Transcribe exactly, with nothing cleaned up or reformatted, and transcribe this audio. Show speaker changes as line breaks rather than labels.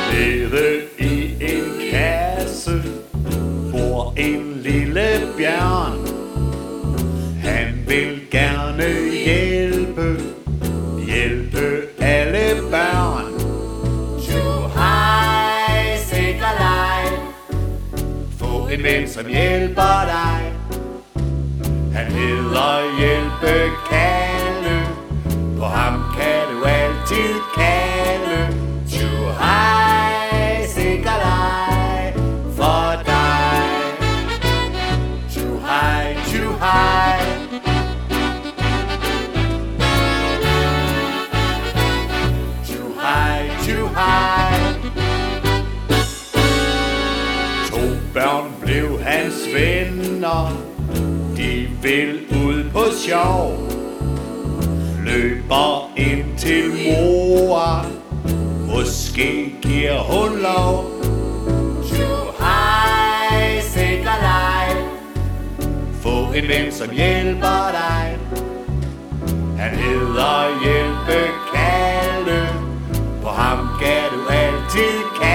Nede i en kasse bor en lille bjørn. Han vil gerne hjælpe, hjælpe alle børn. Tjuhej, sikker leg, få en ven som hjælper dig. Han hedder Hjælpe Kalle, på ham kan du altid kalde. Tjuhej, sikker leg for dig. Tjuhej, tjuhej. Tjuhej, tjuhej. To børn blev hans venner, de vil ud på sjov. Løber ind til mor, måske giver hun lov. Tjuhej, sikker leg, få en ven som hjælper dig. Han hedder Hjælpe Kalle, på ham kan du altid kalde.